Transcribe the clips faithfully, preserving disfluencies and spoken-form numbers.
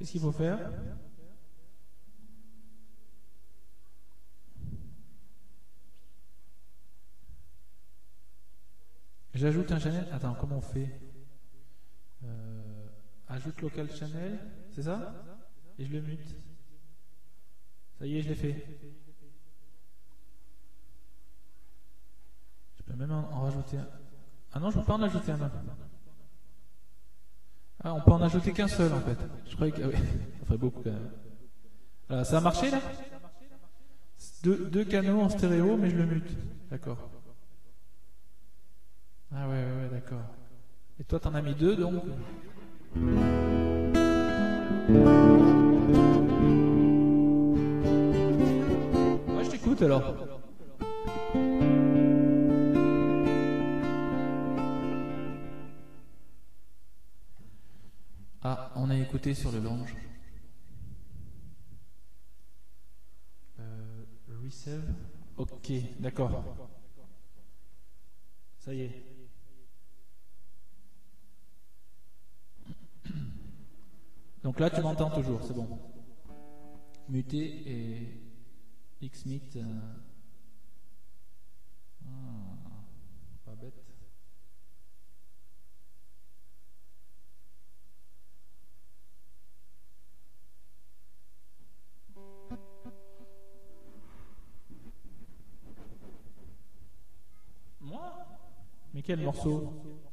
Qu'est-ce qu'il faut faire? J'ajoute un channel. Attends, comment on fait? euh, Ajoute local channel, c'est ça? Et je le mute. Ça y est, je l'ai fait. Je peux même en, en rajouter un. Ah non, je peux pas en ajouter un. Ah, on peut en ajouter qu'un seul en fait. Je croyais que. Ah oui, ça ferait beaucoup quand même. Voilà, ça a marché là? deux, deux canaux en stéréo, mais je le mute. D'accord. Ah ouais, ouais, ouais, d'accord. Et toi, t'en as mis deux donc? Moi, je t'écoute alors. Ah, on a écouté sur le lounge. Euh, Resave. Ok, d'accord. Ça y est. Donc là, tu m'entends toujours, c'est bon. Muté et Xmeet. Euh... Ah, pas bête. Moi? Mais quel morceau?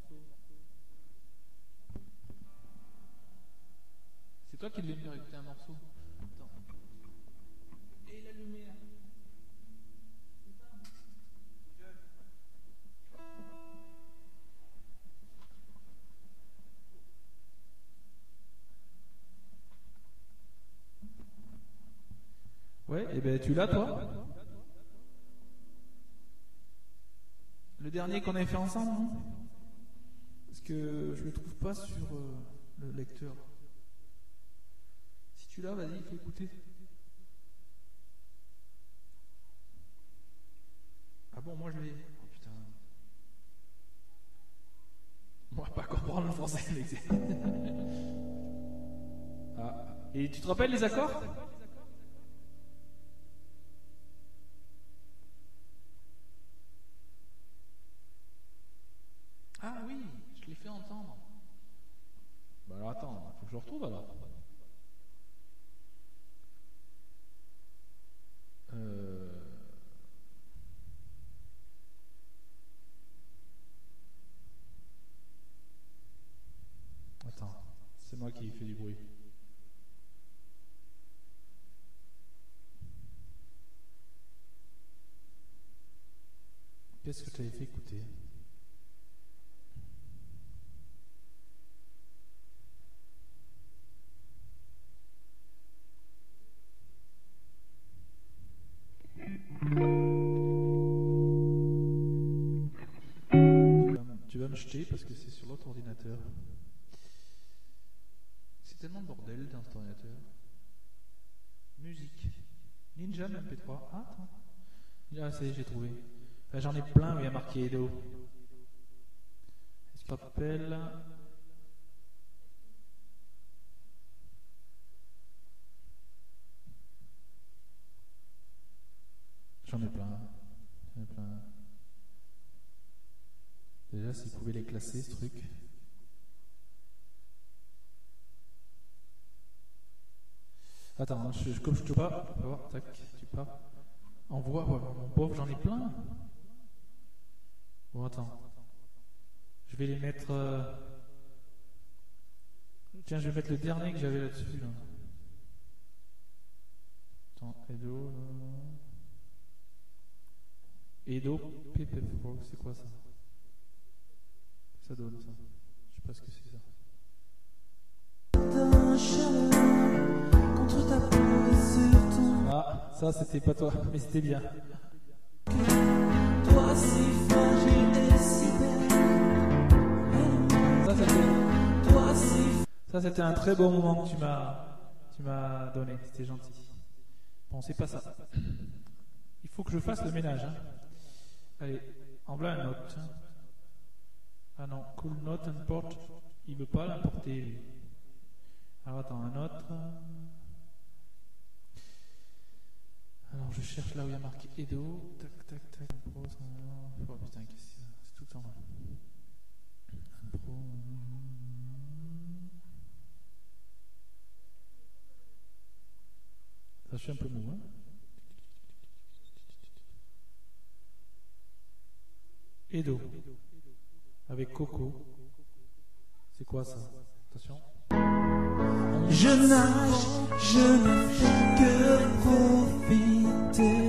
C'est toi qui devais me faire écouter un morceau. Attends. Et la lumière. Ouais, et ben tu l'as toi? Le dernier qu'on avait fait ensemble, non? Parce que je le trouve pas sur euh, le lecteur. Si tu l'as, vas-y, il faut écouter. Ah bon, moi je l'ai. Oh putain. Moi, pas comprendre le français, mais c'est. Ah. Et tu te rappelles les accords? Ah oui, je l'ai fait entendre. Bah alors attends, il faut que je le retrouve alors. Euh... Attends, c'est moi qui fais du bruit. Qu'est-ce que tu avais fait écouter? Tu vas me jeter parce que c'est sur l'autre ordinateur. C'est tellement de bordel dans cet ordinateur. Musique. Ninja M P trois. Ah, attends. Ah, ça y est, j'ai trouvé. Enfin, j'en ai plein où il y a marqué Edo. Ça s'appelle. J'en ai plein. J'en ai plein. Déjà, s'ils pouvaient les classer, ce truc. Attends, je, je, comme je te pas, voir, tac, tu pars. Envoie, ouais, mon pauvre, j'en ai plein. Bon, attends. Je vais les mettre. Euh... Tiens, je vais mettre le dernier que j'avais là-dessus. Là. Attends, Edo. Euh... Edo P P quatre, c'est quoi ça? Ça donne ça. Je sais pas ce que c'est ça. Ah, ça c'était pas toi, mais c'était bien. Ça c'était, ça c'était un très bon moment que tu m'as, tu m'as donné. C'était gentil. Bon, c'est pas ça. Il faut que je fasse le ménage. Hein. Allez, en blanc une note. Ah non, cool note import. Il veut pas l'importer. Alors attends, un autre. Alors je cherche là où il y a marqué Edo. Tac, tac, tac. Un pro. Oh putain, qu'est-ce que c'est? C'est tout le temps là. Un pro. Ça, je suis un peu mou, hein. Edo. Avec Coco. C'est quoi ça? Attention. Je nage, je ne fais que profiter.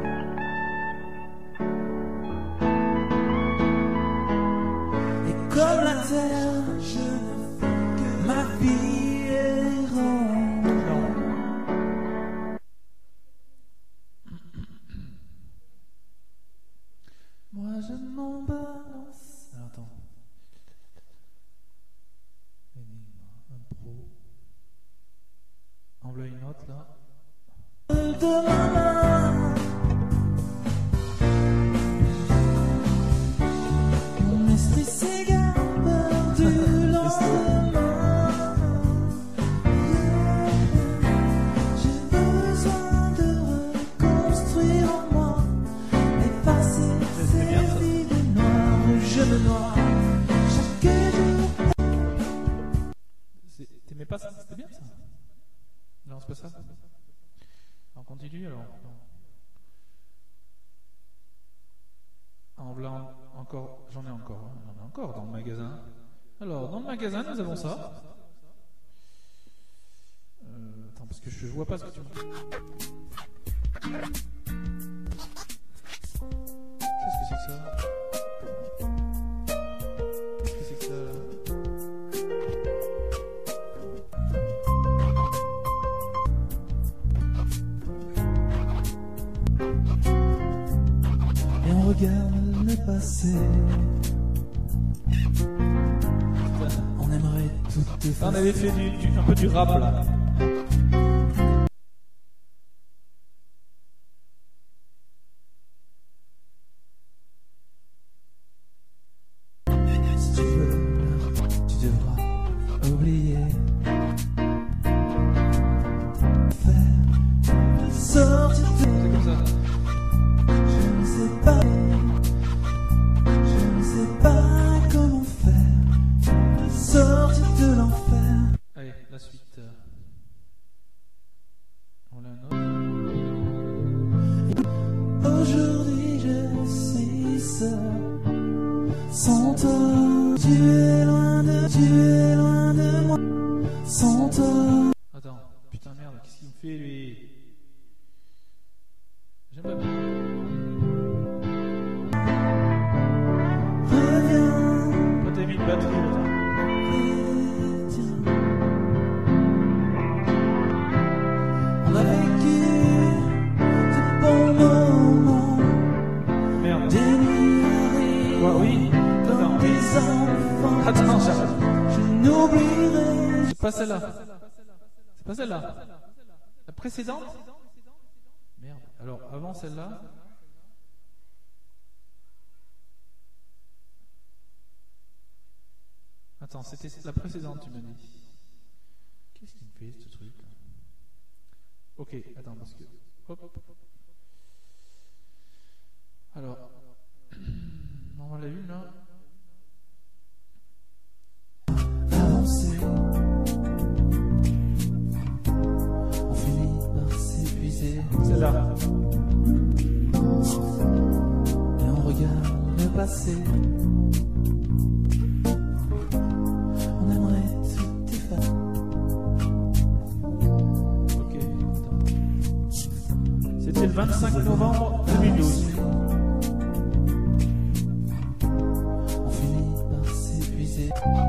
Et comme la terre, je ne fais que ma vie est ronde. Moi je m'en balance. Alors, attends. Un pro. Envoie une note là. De ma main, mon esprit s'égare perdu lendemain. J'ai besoin de reconstruire en moi, effacer ces vides noires où je me noie chaque jour. T'aimais pas ça? C'était bien ça? Non, c'est pas ça. On continue alors. En blanc, encore, j'en ai encore, hein, j'en ai encore dans le magasin. Alors, dans le magasin, nous avons ça. Euh, attends, parce que je, je vois pas ce que tu me dis. Qu'est-ce que c'est que ça? Qu'est-ce que c'est que ça? Regarde le passé. On aimerait tout effacer. On avait fait du, du, un peu du rap là. Si tu veux, tu devras oublier. Faire sortir de... C'est comme ça. Je ne sais pas. Je ne sais pas comment faire. Sortir de l'enfer. Allez, la suite. On a un autre. Aujourd'hui je suis seul. Sans toi, tu es loin de, tu es loin de moi. Sans toi. Attends, putain merde, qu'est-ce qu'il me fait lui? J'aime pas bien. Reviens. Toi t'as mis une batterie là. On a vécu de bons moments. Merde. Des nuits arrivent. Quoi, oui? Comme Attends. des enfants. Attends, j'arrête. Je n'oublierai. C'est pas celle-là. C'est pas celle-là. La précédente? Merde. Alors, avant celle-là. Attends, c'était la précédente, tu m'as dit. Qu'est-ce qu'il me fait, ce truc là? Ok, attends, parce que... Hop. Alors... On va la une, là. Avancer. On finit par s'épuiser. Celle-là. Et on regarde le passé. On aimerait tout effacer. Ok, attends. C'était le vingt-cinq novembre deux mille douze. On finit par s'épuiser.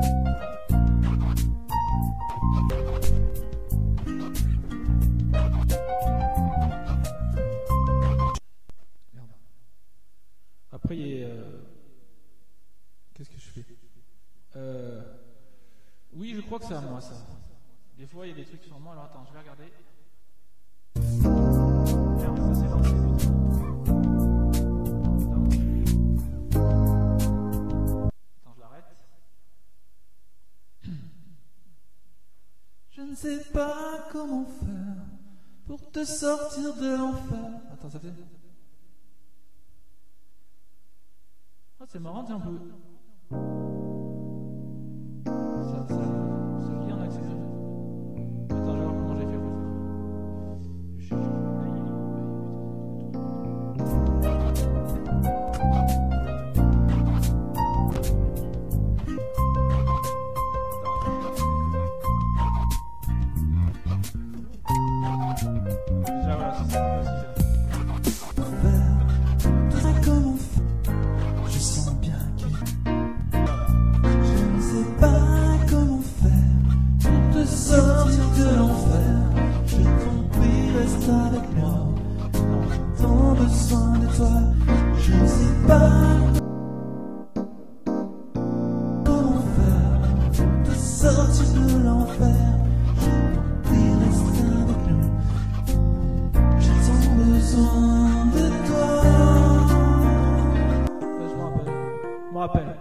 Merde. Après, il y a... euh, Qu'est-ce que je fais euh... Oui, je crois que c'est à moi, ça. Des fois, il y a des trucs sur moi. Alors, attends, je vais regarder. Merde, ça c'est lancé, putain. Attends. Attends, je l'arrête. Je ne ne sais pas comment faire pour te sortir de l'enfer. Attends, ça fait. Ah, c'est marrant, tiens, un peu. Ça, ça, ça lit en accéléré. Attends, je vais voir comment j'ai fait. Je cherche. Déjà, voilà, c'est ça aussi. Comment faire? Je sens bien que je ne sais pas comment faire pour te sortir de l'enfer. Je t'en prie, reste avec moi. J'ai tant besoin de toi. Je ne sais pas comment faire pour te sortir de l'enfer. Je t'en prie, reste avec nous. J'ai tant besoin de toi. Je me rappelle.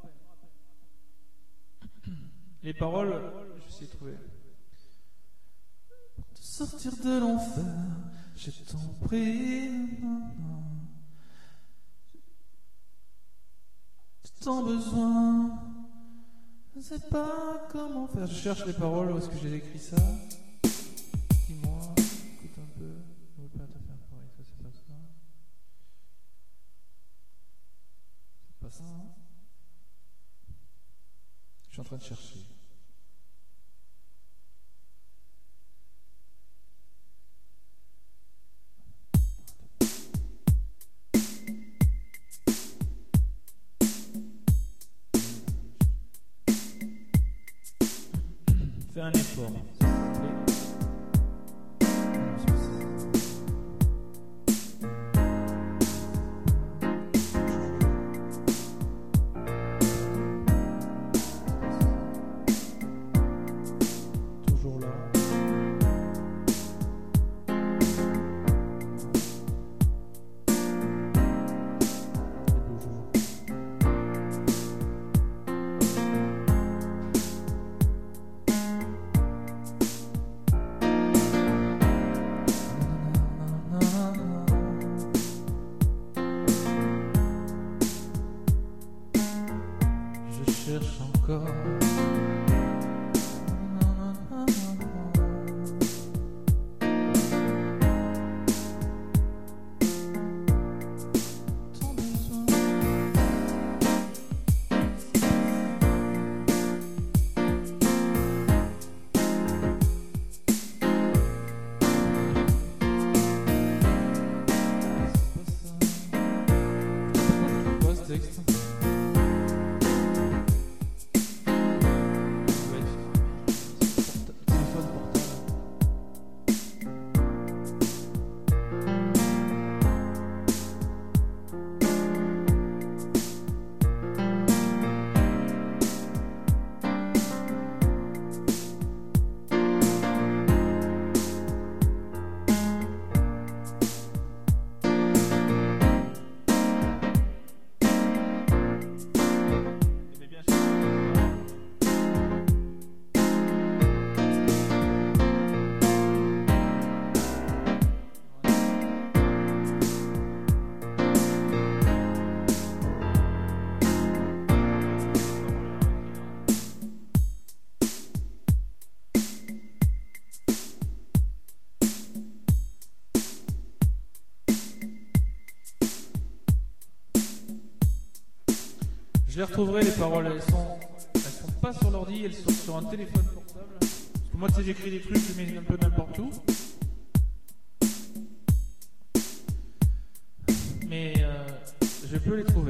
Les paroles, je sais trouver. Pour te sortir de l'enfer, je t'en prie. J'ai tant besoin. Je ne sais pas comment faire. Je cherche les paroles, où est-ce que j'ai écrit ça? Dis-moi, écoute un peu. Je ne veux pas te faire pareil, ça c'est pas ça. C'est pas ça, hein? Je suis en train de chercher. Fais un effort. Toujours là. Je cherche encore. Tant besoin. C'est quoi ce texte? Téléphone portable. Aimez bien ça. Je les retrouverai les paroles, elles sont, elles sont pas sur l'ordi, elles sont sur un téléphone portable. Parce que moi, tu sais, j'écris des trucs, je mets un peu n'importe où. Mais euh, je peux les trouver.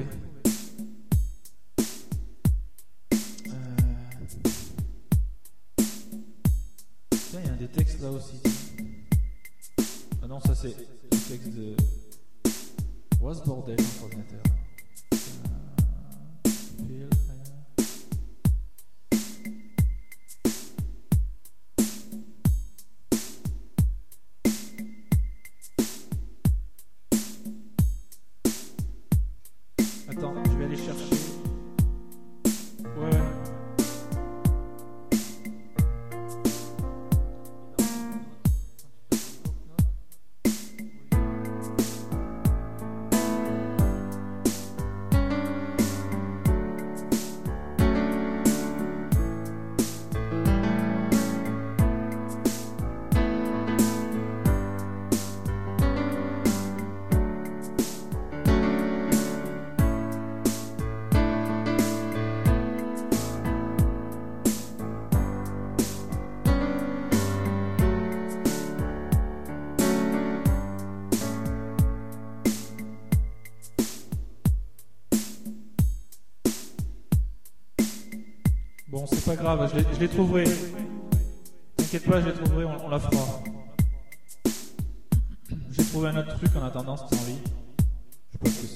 Euh... Tiens, il y a des textes là aussi. Ah non, ça c'est le texte de. Oh, ce bordel, mon ordinateur. Feel, Attends, je vais aller chercher. Ouais, ouais. Bon, c'est pas grave, je les, je les trouverai. T'inquiète pas, je les trouverai, on, on la fera. J'ai trouvé un autre truc en attendant si t'as envie. Je sais pas ce que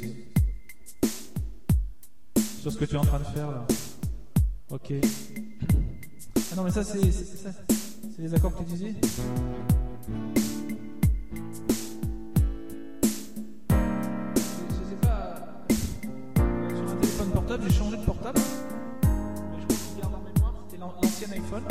c'est. Sur ce que tu es en train de faire là. Ok. Ah non, mais ça, c'est, c'est, ça, c'est les accords que tu disais. Je sais pas. Sur un téléphone portable, j'ai changé de portable. Mais je crois qu'il garde en mémoire, c'était l'an- l'ancien iPhone.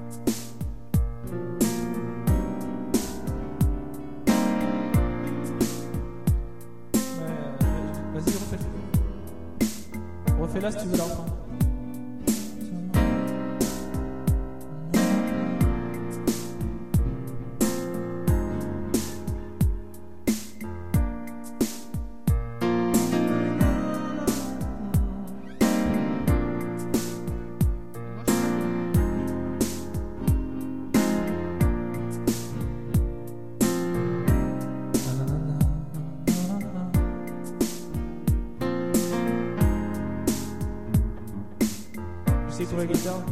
Ouais, euh, vas-y, refais-le. Refais-la si tu veux la reprendre. Tu sais sur la guitare.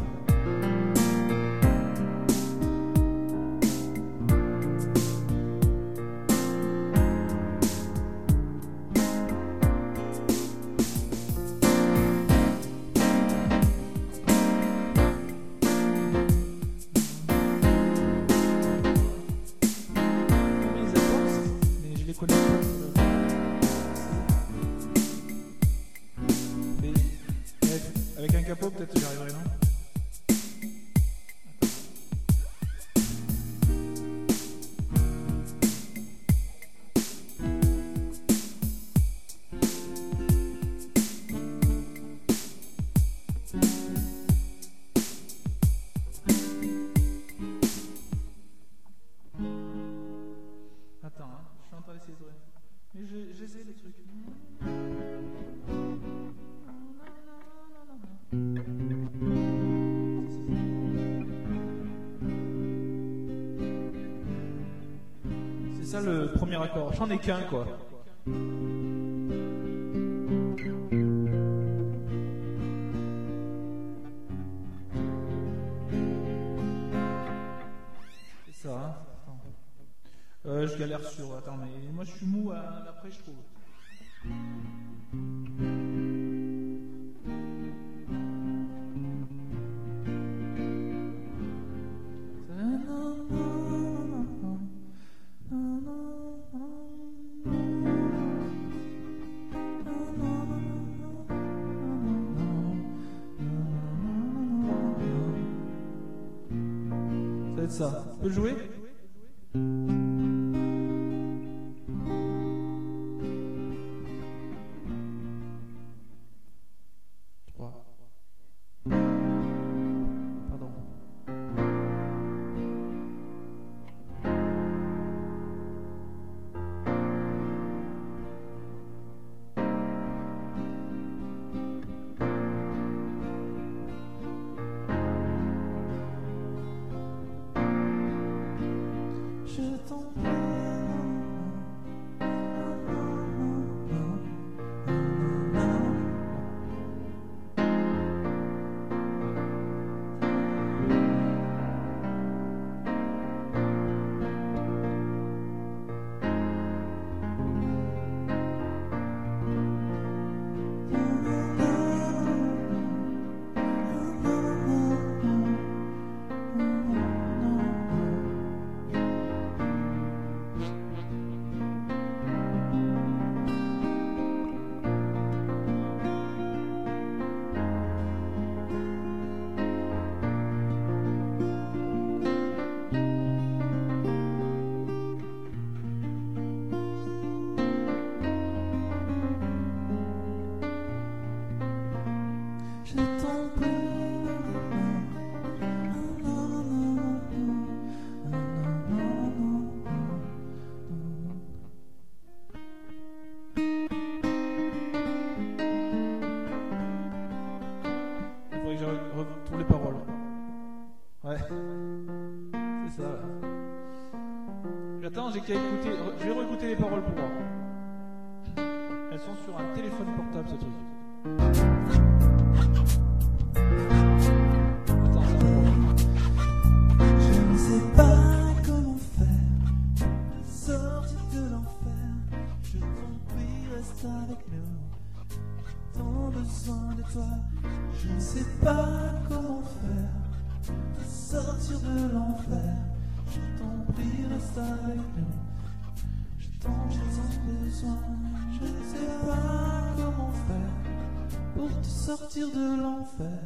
Les accords, mais je les connais pas. Mais, bref, avec un capot, peut-être que j'y arriverai, non? Attends, hein, je suis en train d'essayer de trouver. Mais je- j'essaie des trucs. C'est ça le premier accord. J'en ai qu'un, quoi. C'est ça, hein. Attends. Euh, je galère sur. Attends, mais moi je suis mou. À... Après, je trouve. Ça va être ça. Tu peux le jouer? Trois. Pardon. Je t'en prie. Je t'en prie. Il faudrait que je re- retrouve les paroles. Ouais. C'est ça. Attends, j'ai qu'à écouter. re- Je vais réécouter les paroles pour voir. Elles sont sur un téléphone portable, ce truc. Je ne sais pas comment faire pour sortir de l'enfer. Je t'en prie, reste avec nous. Je t'en j'ai besoin. Je ne sais pas comment faire pour te sortir de l'enfer.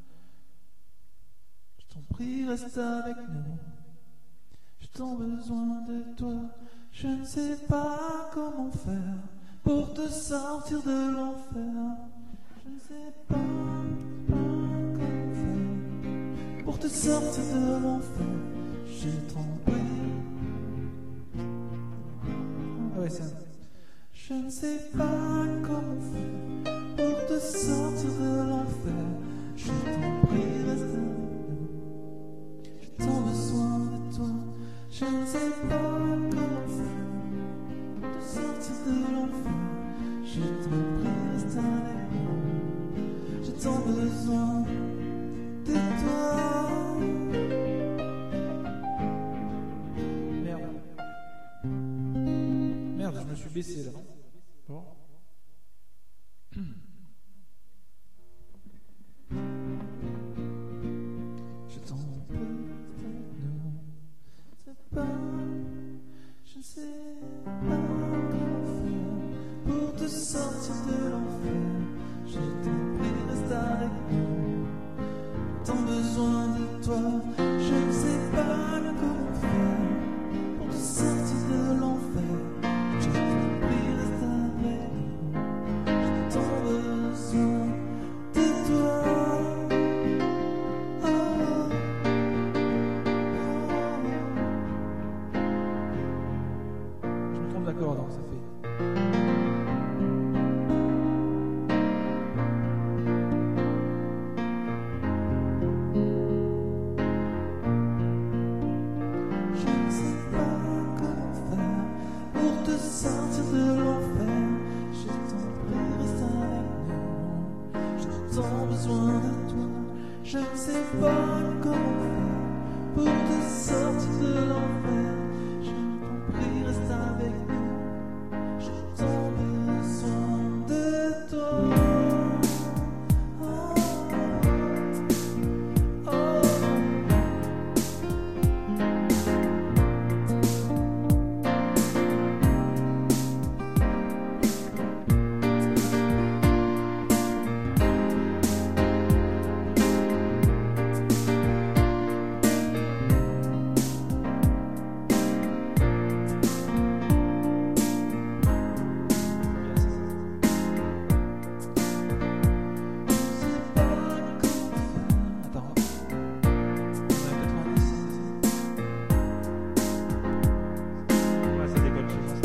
Je t'en prie, reste avec nous. J'ai tant besoin de toi. Je ne sais pas comment faire pour te sortir de l'enfer. Je ne sais pas, pas comment faire pour te sortir de l'enfer. Je t'en prie. Ah ouais, c'est un... Je ne sais pas comment faire pour te sortir de l'enfer. Je t'en prie, reste avec nous. J'ai tant besoin de toi. Je ne sais pas comment faire pour te sortir de l'enfer. Je t'en prie, reste avec nous. J'ai tant besoin de toi. Merde. Merde, je me suis baissé là, non? Bon. Je t'en prie, non, c'est pas, je ne sais pas comment faire pour te sortir de l'enfer. Je t'en prie, reste avec nous. Tant besoin de toi, je ne sais pas comment faire pour te sortir de l'enfer. Je t'en prie, reste avec nous. J'ai tant besoin de toi. Je me trompe d'accord, donc ça fait. Je ne sais pas comment faire pour te sortir de l'enfer. Je t'en prie, reste avec nous. J'ai tant besoin de toi. Je ne sais pas comment faire pour te sortir de l'enfer. Je t'en prie, reste avec nous. J'ai tant besoin de toi. Oh, oh. Attends. On est à quatre-vingt-dix. Ouais, ça décolle, je pense.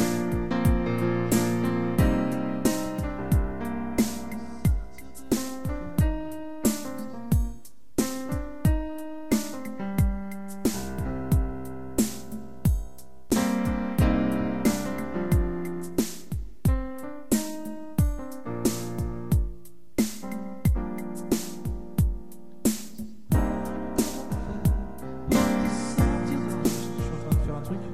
Je suis en train de faire un truc.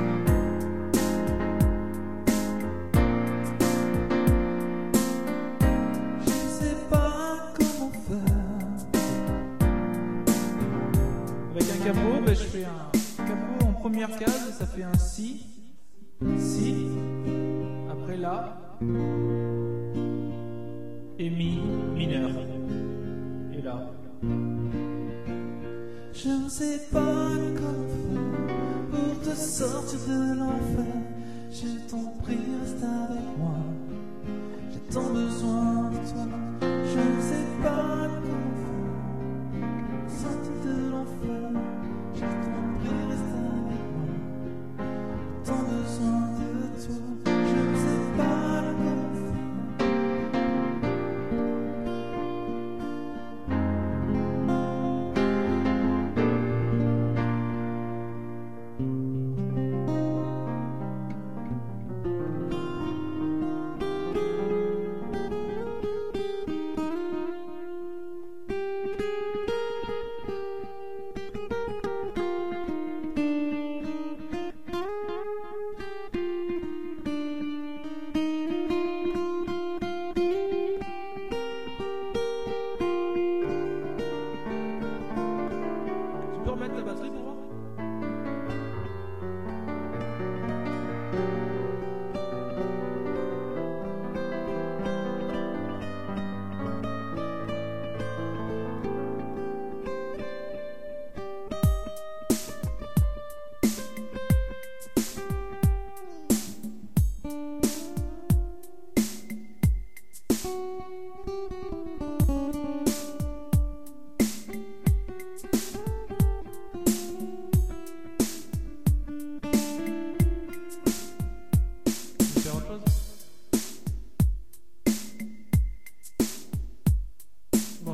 Je ne sais pas comment faire. Avec un capot, ben, je fais un capot en première case, ça fait un si, si, après la, et mi mineur, et là. Je ne sais pas comment faire pour te sortir de l'enfer. Je t'en prie, reste avec moi. J'ai tant besoin de toi. Je ne sais pas comment faire pour sortir de l'enfer. Je t'en prie, reste avec moi. J'ai tant besoin de toi. Je ne sais pas comment faire.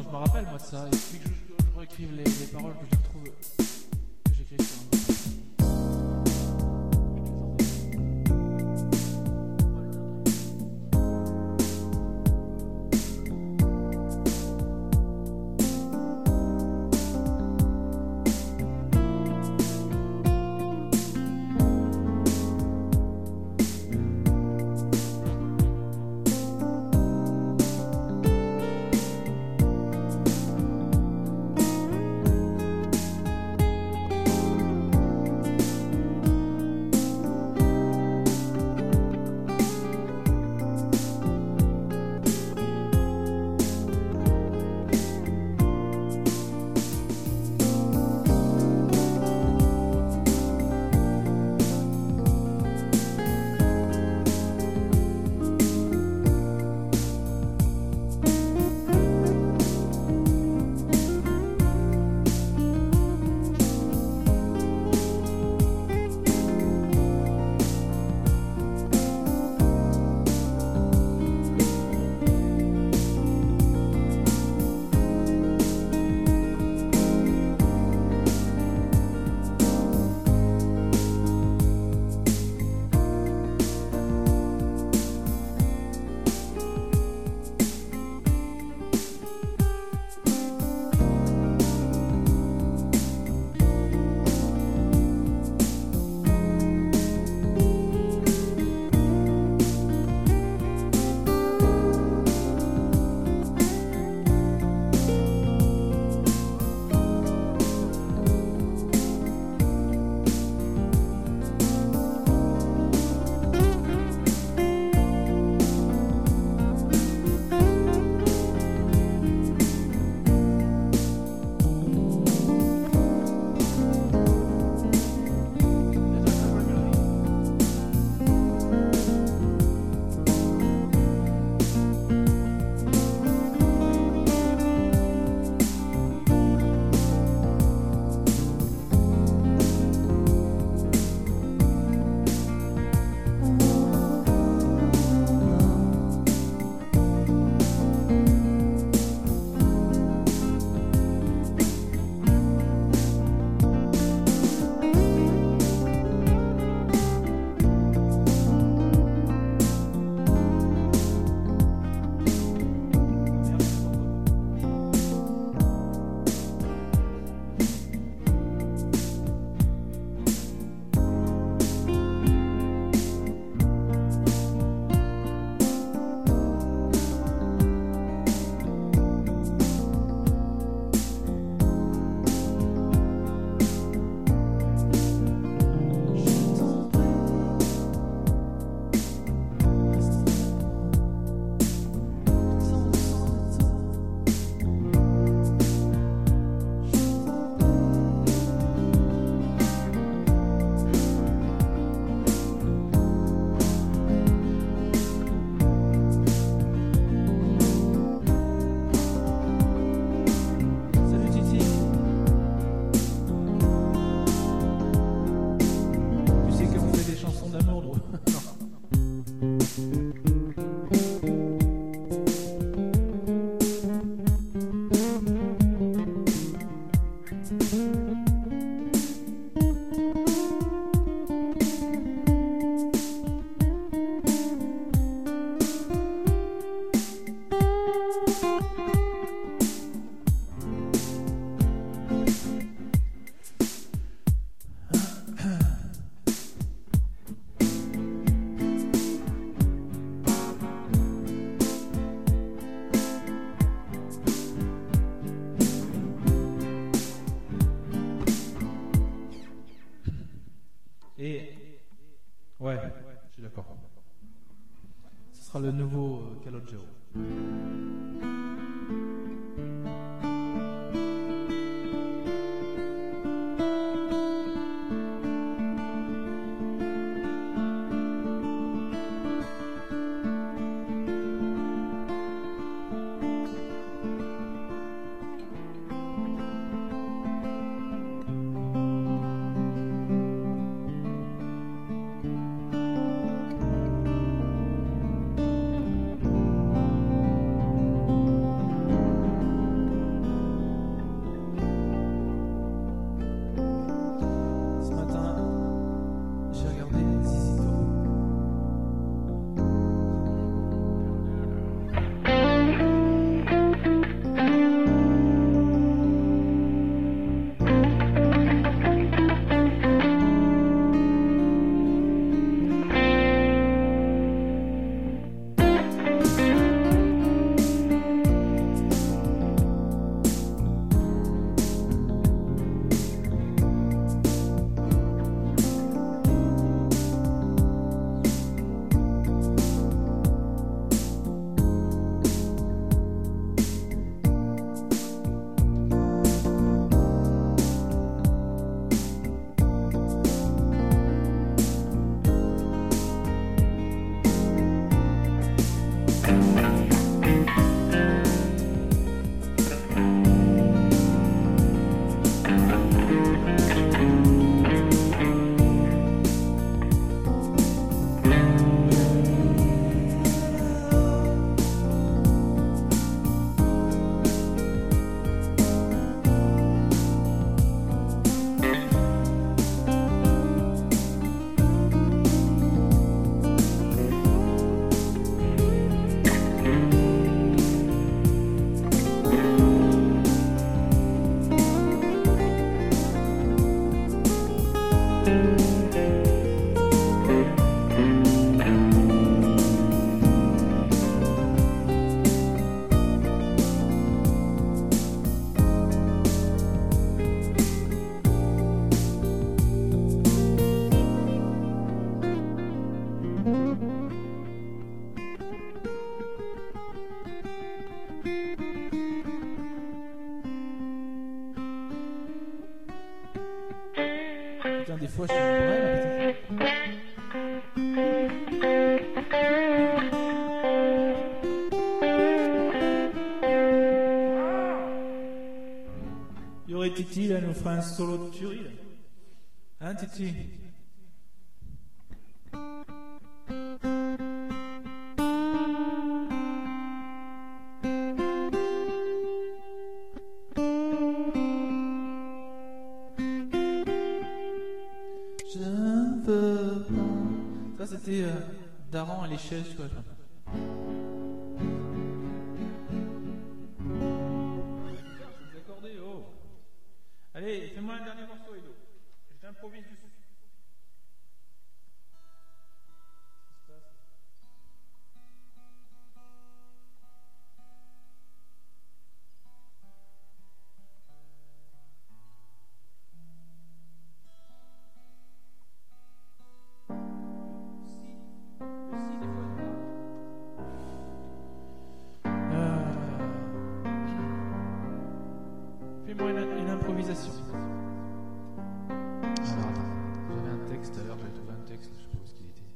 je me rappelle moi de ça. Il suffit que je, je réécrive les, les paroles, que je retrouve, que j'écrive sur un bout. Ouais, je suis d'accord. Ce sera le nouveau euh, Calogero. Putain, des fois, je suis vrai, putain. Il y aurait Titi, là, nous ferait un solo de tuerie, là. Hein, Titi? Je ne veux pas. Ça, c'était euh, Daran à l'échelle, tu vois. Vous accordez, oh. Allez, fais-moi un dernier morceau, Edo. Je t'improvise dessus. Fais-moi une, une improvisation. Alors attends, j'avais un texte tout à l'heure, j'avais trouvé un texte, je sais pas où est-ce qu'il était.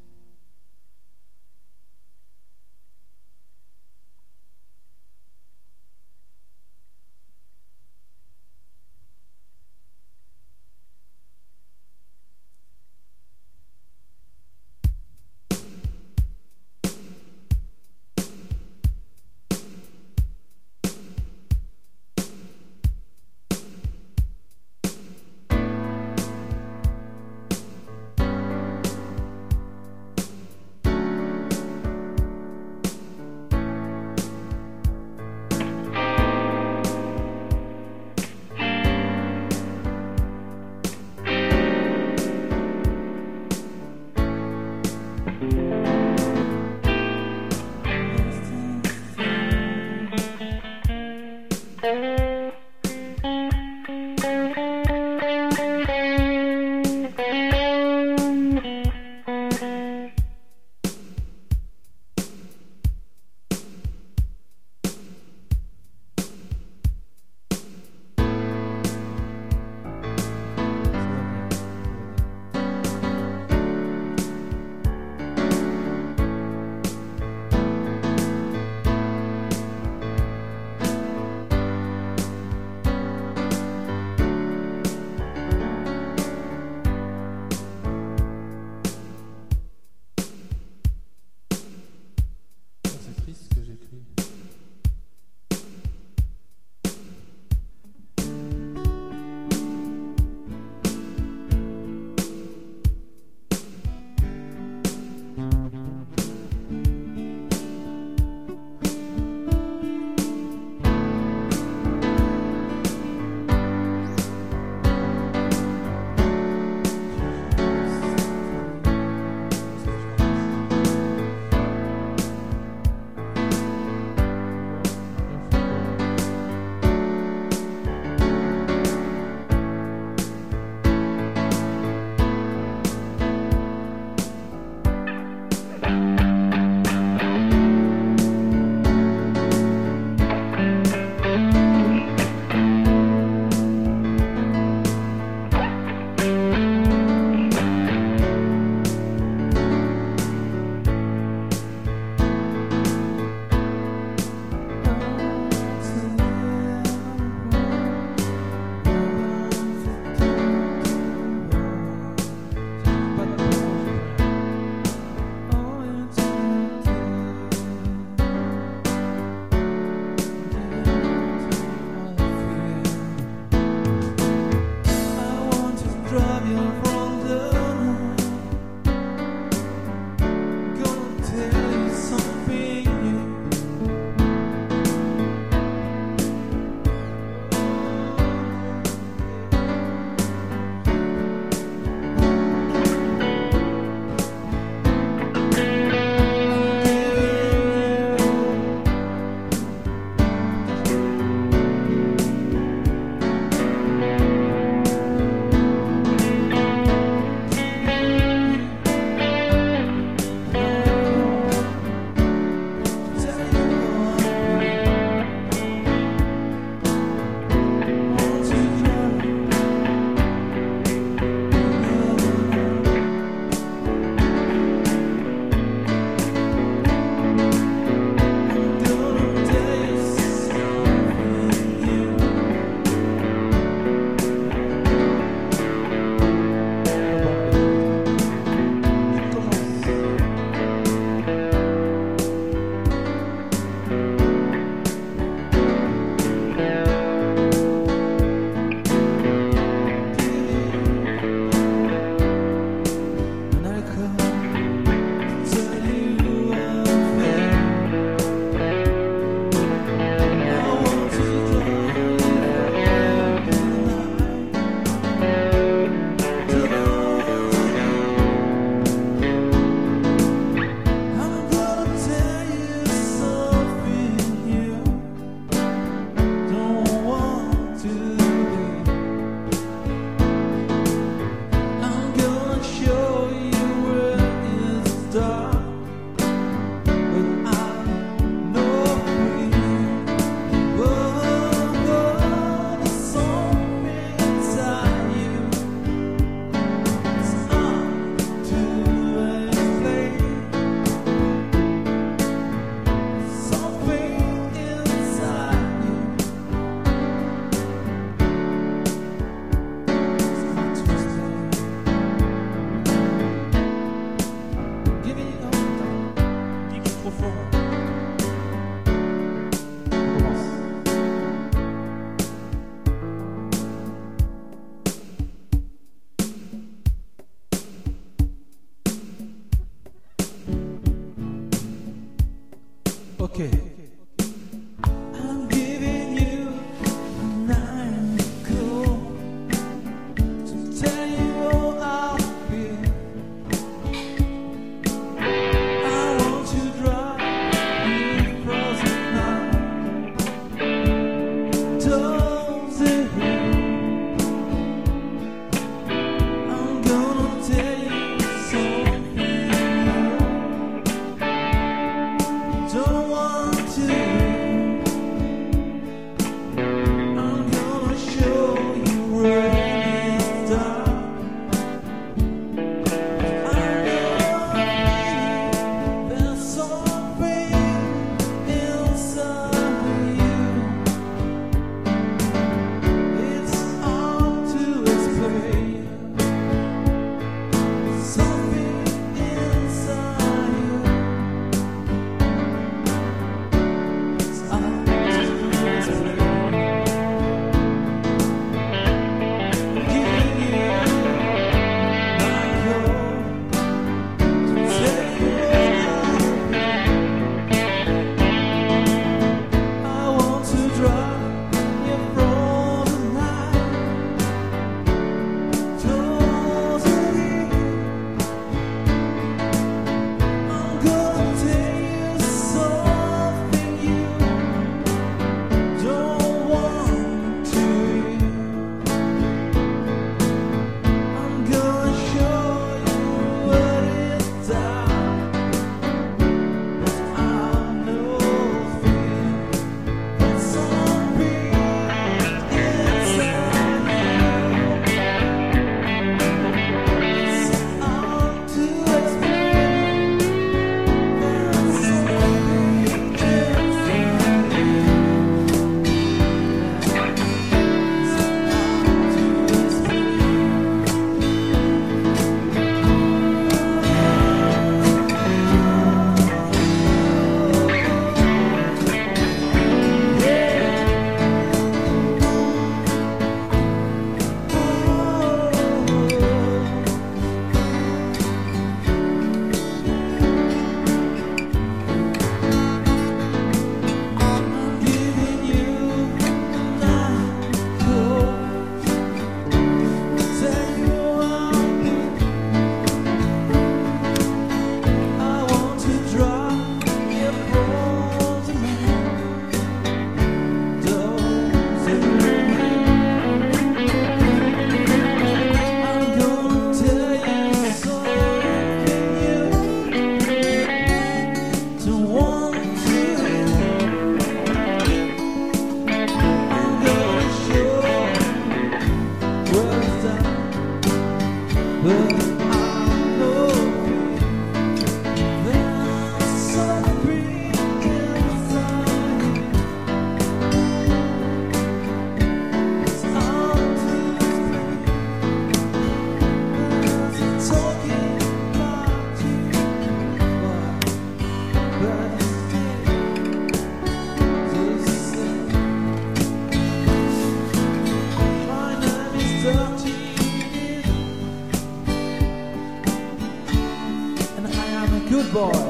good boy.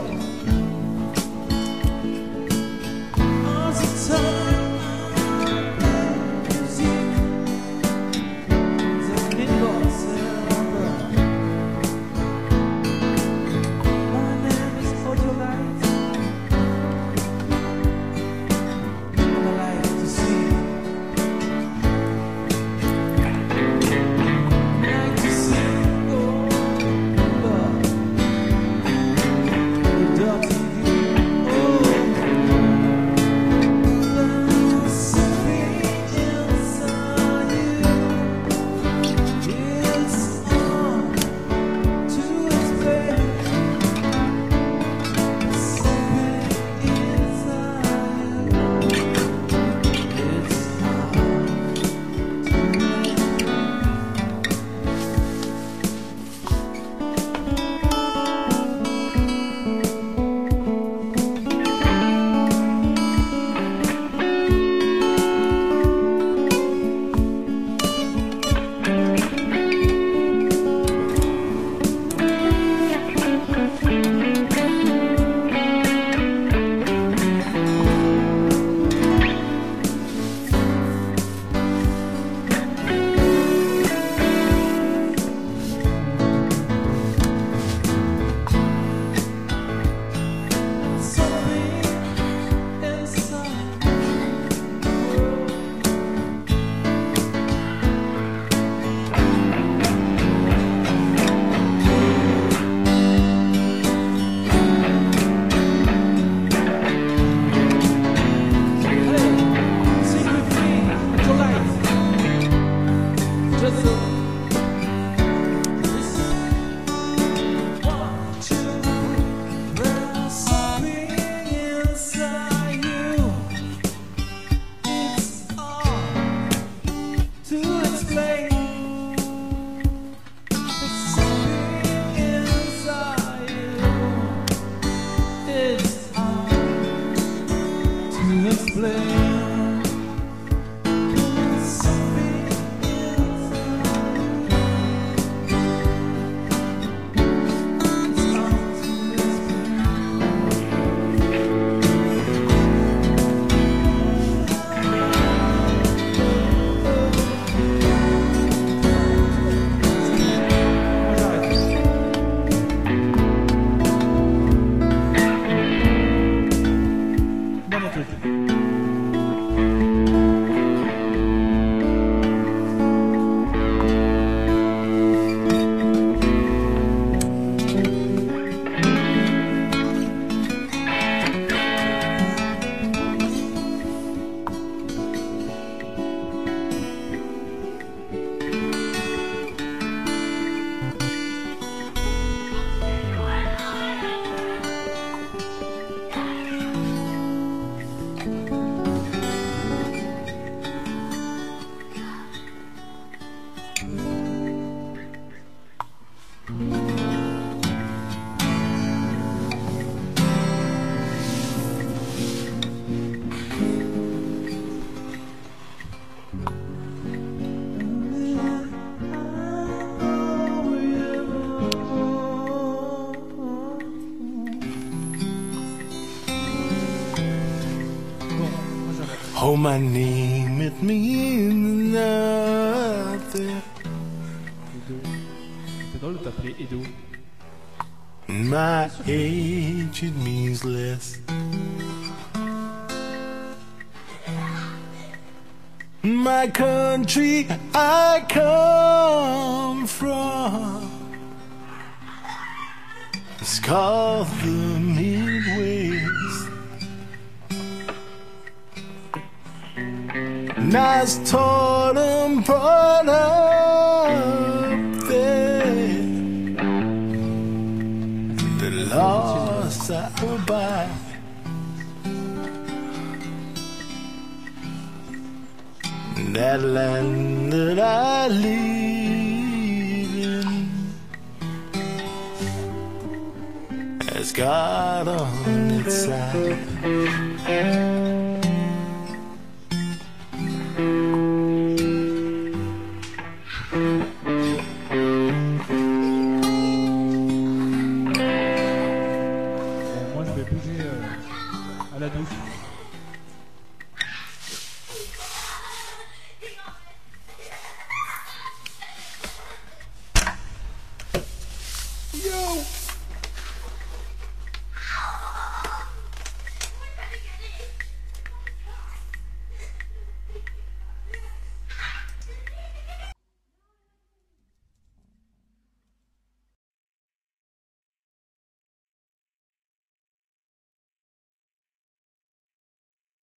All the time, music, the inbox number. My name is Autolite, and I like to sing. I like to sing, oh, but dirty you, oh, there's something inside you. It's hard to explain. Something inside you. It's hard to something inside. Hey, sing with me, Autolite. Just so. Listen. One, two, three. There's something inside you. It's hard to explain. There's something inside you. It's hard to explain. There's something inside you. It's hard to Bonne écoute. Oh, my name, it means nothing. C'est drôle de t'appeler Edo. My age, it means less. My country, I come from, it's called the Midwest. Nice taught and brought up there. The lost I by. That land that I live in has God on its side.